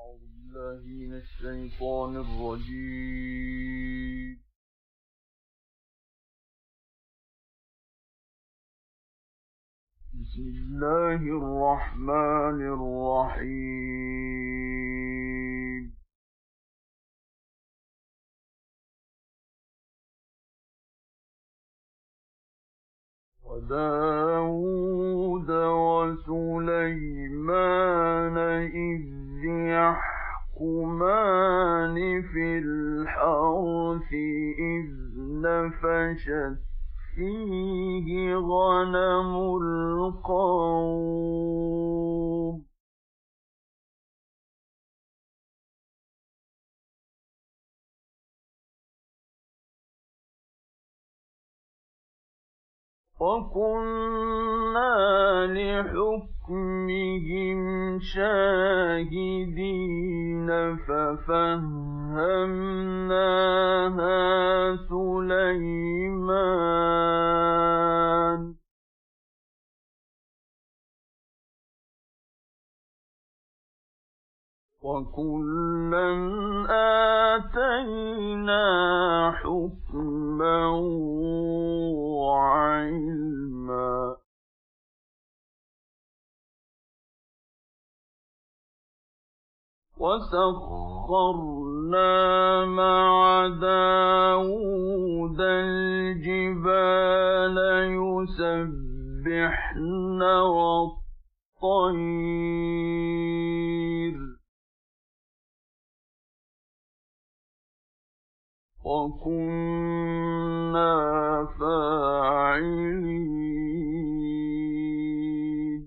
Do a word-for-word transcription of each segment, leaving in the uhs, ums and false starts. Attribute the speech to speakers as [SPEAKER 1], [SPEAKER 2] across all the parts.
[SPEAKER 1] أعوذ بالله من الشيطان الرجيم. بسم الله الرحمن الرحيم. وداود وسليمان إذ يحكمان في الحرث إذ نفشت فيه غنم القوم وكنا لحكمهم شاهدين ففهمناها سليمان وكلا آتينا حكما وعلما وسخرنا مع داود الجبال يسبحن والطير وكنا فاعلين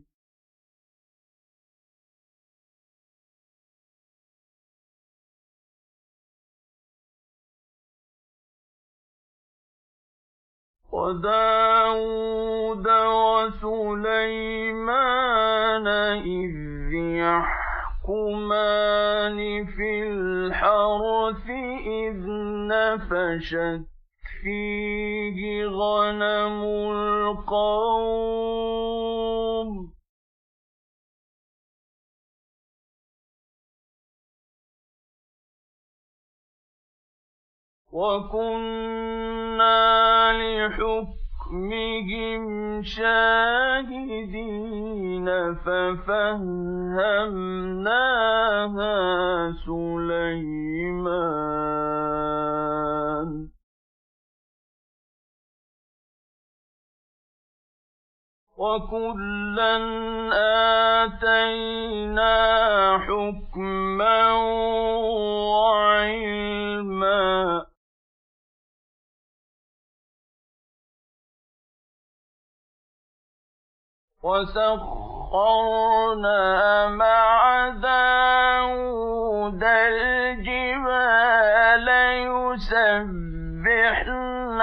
[SPEAKER 1] وداود وسليمان إذ يحكمان في الحرث إذ نفشت فيه غنم القوم وكنا لحكمهم شاهدين ففهمناها سليمان وكلا آتينا حكما وعلما وسخرنا مع داود الجبال يسبحن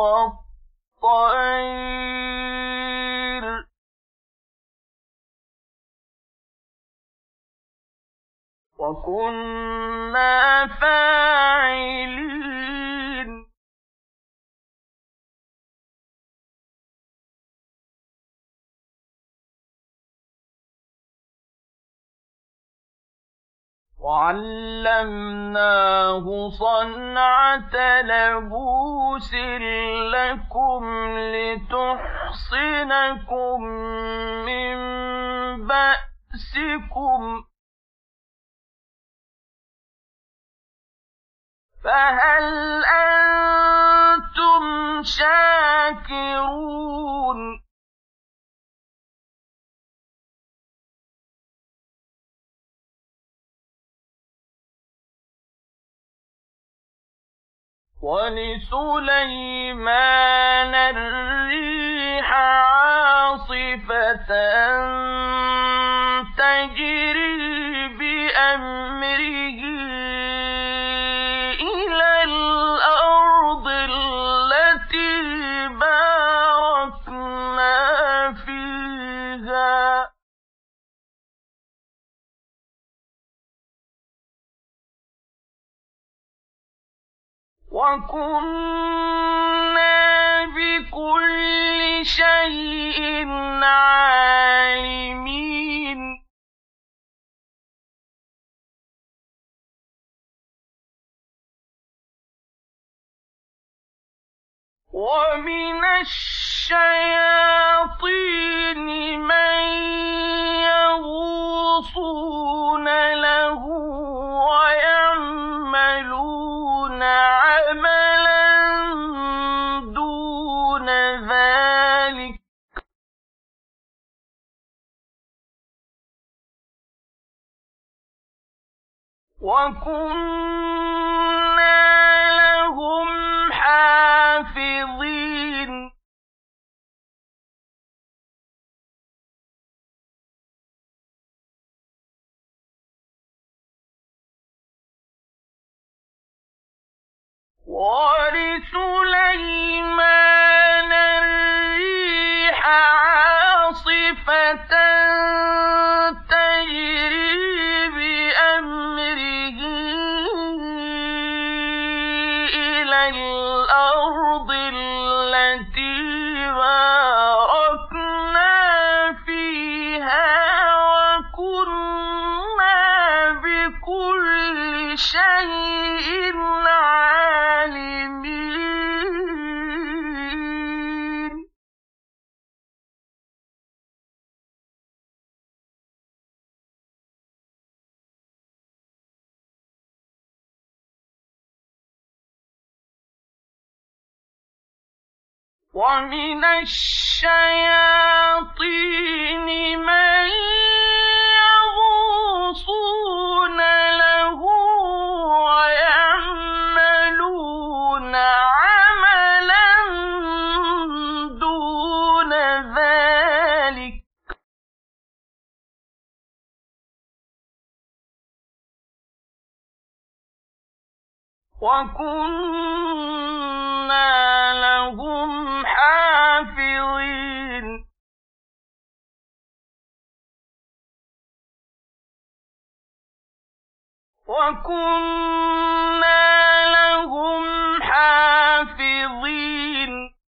[SPEAKER 1] والطير وكنا فاعلين وعلمناه صنعة لبوس لكم لتحصنكم من بأسكم فهل أنتم شاكرون ولسليمان الريح عاصفة تجري بأمره إلى الأرض التي باركنا فيها وكنا بكل شيء عالمين ومن الشياطين من يغوصون له ويعملون عملا دون ذلك وكنا لهم حافظين ولسليمان الريح عاصفة تجري بأمره إلى الأرض التي باركنا فيها وكنا بكل شيء عالمين ومن الشياطين من يغوصون له ويعملون عملا دون ذلك وكنا لهم حافظين وكنا لهم حافظين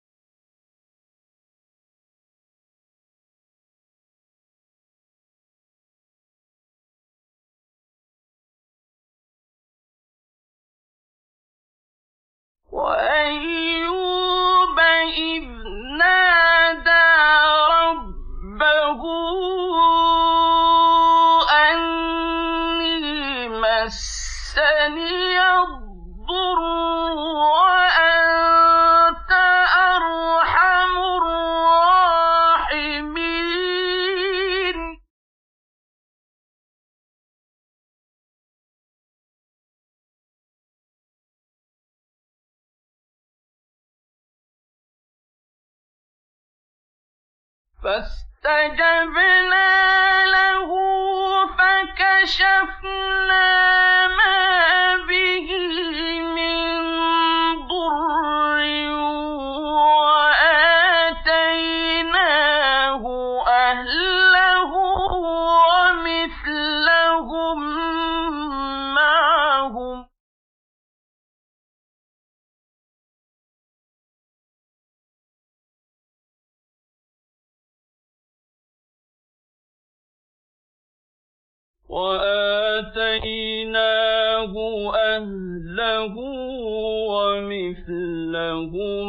[SPEAKER 1] وأيوب إذ نادى ربه أني مسني الضر وأنت أرحم الراحمين فاستجبنا له فكشفنا ما به من ضر وآتيناه أهله ومثلهم معهم وآتيناه أهله ومثلهم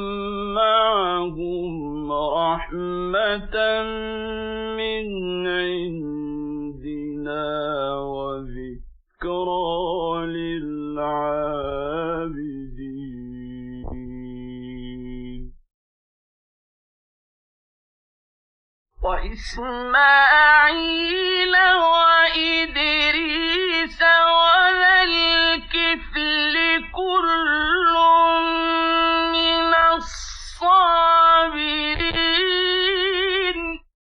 [SPEAKER 1] معهم رحمة من عندنا وذكرى للعابدين وإسماعيل وإدريس وذا الكفل كل من الصابرين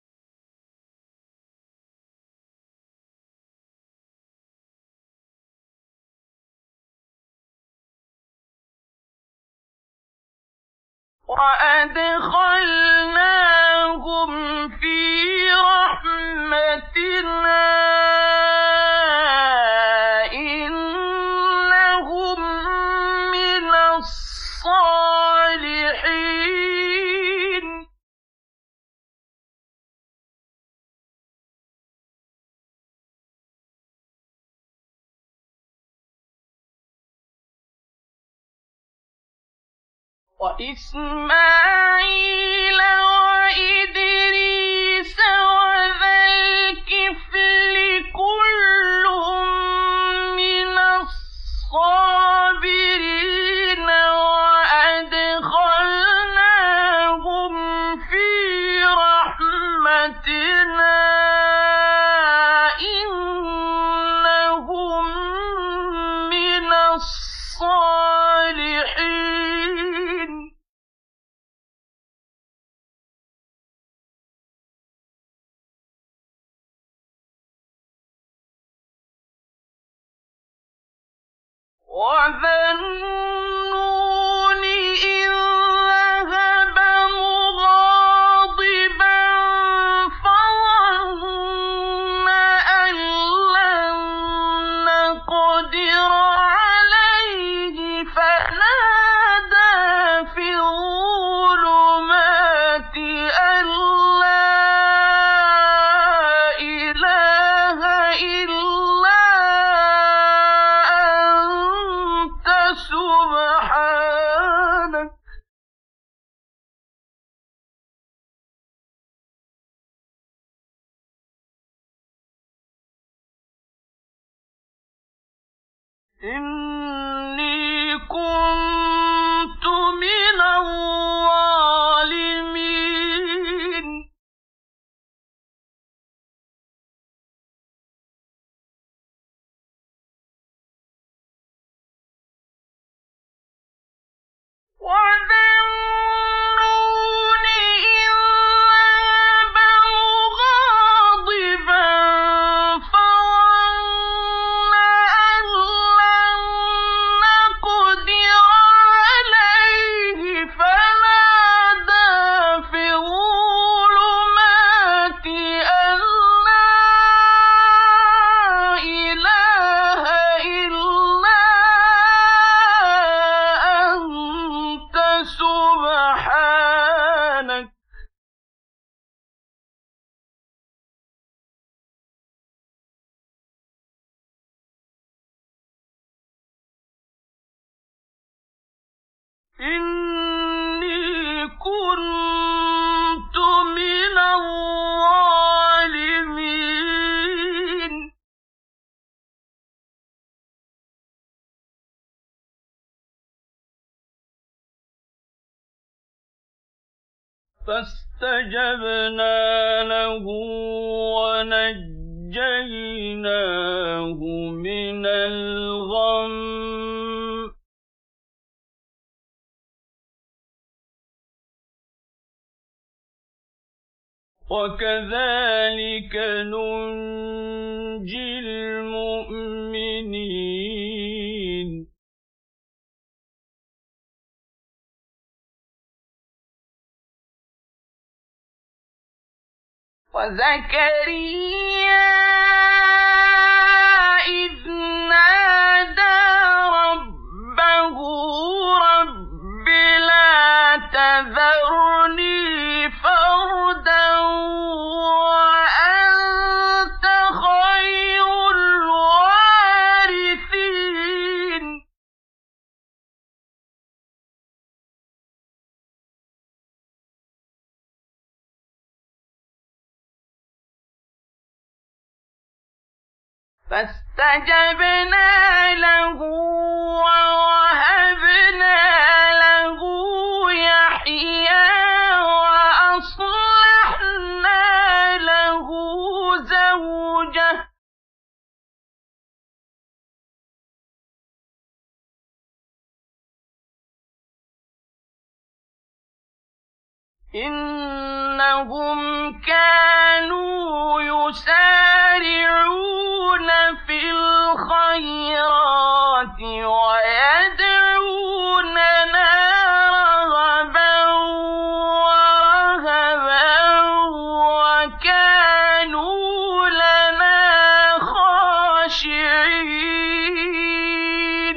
[SPEAKER 1] وأدخلناهم في رحمتنا إنهم من الصالحين وإسماعيل وإدريس وذا الكفل كل من الصابرين وأدخلناهم في رحمتنا إنهم من الصالحين. وذا النون إذ ذهب مغاضبا فظن أن لن نقدر عليه فنادى في الظلمات أن لا إله إلا أنت سبحانك إني كنت من الظالمين. وذا النون إذ ذهب مغاضبا فظن أن لن نقدر عليه فنادى في الظلمات أن لا إله إلا أنت سبحانك إني كنت من الظالمين. فاستجبنا له ونجيناه من الغم وكذلك ننجي المؤمنين. وزكريا إذ نادى ربه رب لا تذرني فردا وأنت خير الوارثين. فاستجبنا له ووهبنا له يحيى وأصلحنا له زوجه إنهم كانوا يسارعون في الخيرات ويدعوننا رغبا ورهبا وكانوا لنا خاشعين.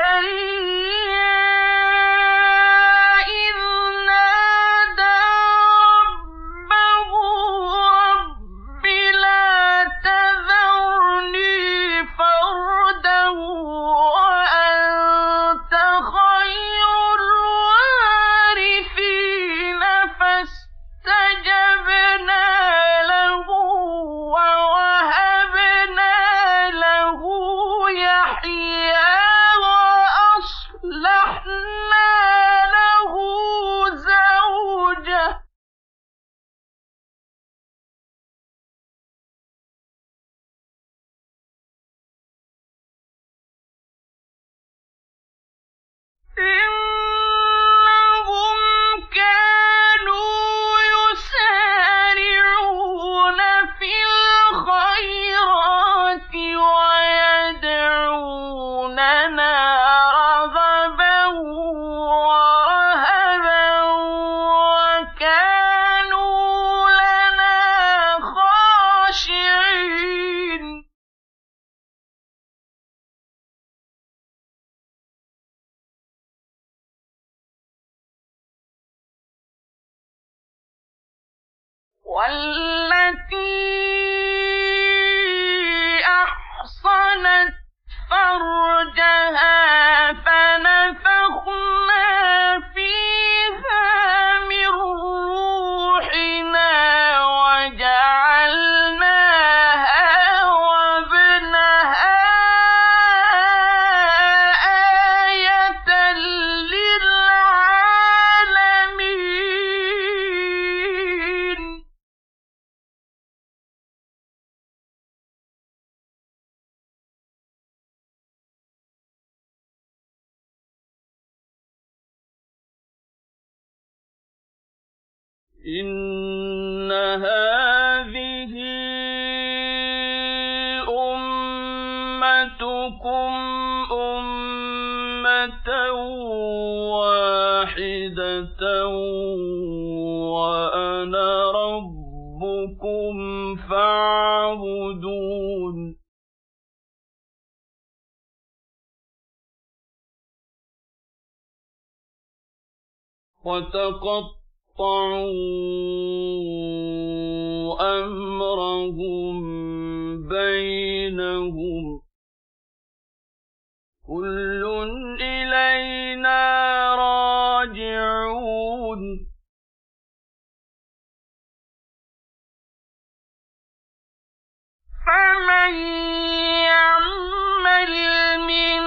[SPEAKER 1] وزكريا إذ نادى وأنت خير الوارثين فاستجبنا له ووهبنا له يحيى وأصلحنا له زوجه إنهم كانوا يسارعون في الخيرات ويدعوننا رغبا ورهبا وكانوا لنا خاشعين والتي أحصنت فرجها فنفخنا فيها من روحنا وجعلناها وابنها آية للعالمين إن هذه أمتكم أمة واحدة وأنا ربكم فاعبدون وتقطعوا أمرهم بينهم كل إلينا راجعون فمن يعمل من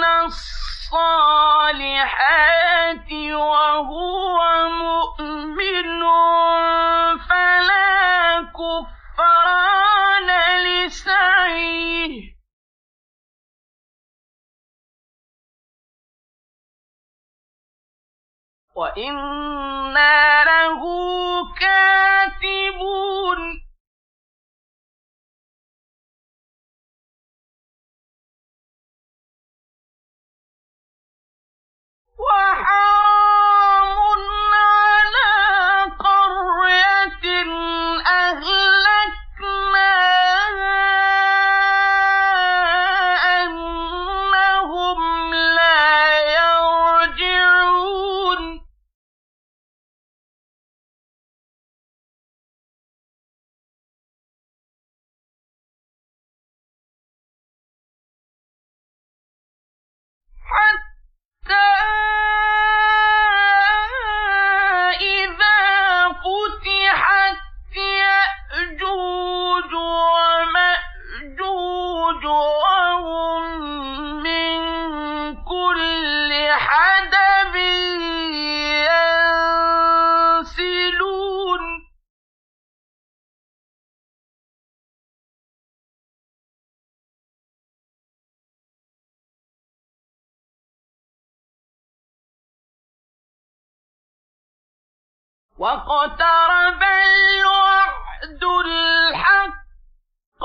[SPEAKER 1] الصالحات وهو مؤمن فلا كفران لسعيه وإنا له كاتبون وحرام على قرية أهلكناها أنهم لا يرجعون حتى إذا فتحت يأجوج ومأجوج وهم من كل حدب ينسلون واقترب الوعد الحق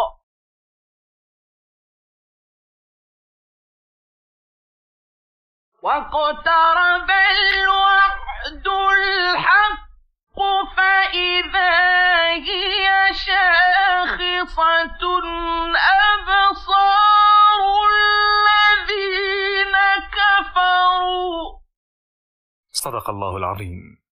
[SPEAKER 1] واقترب الوعد الحق فإذا هي شاخصة أبصار الذين كفروا.
[SPEAKER 2] صدق الله العظيم.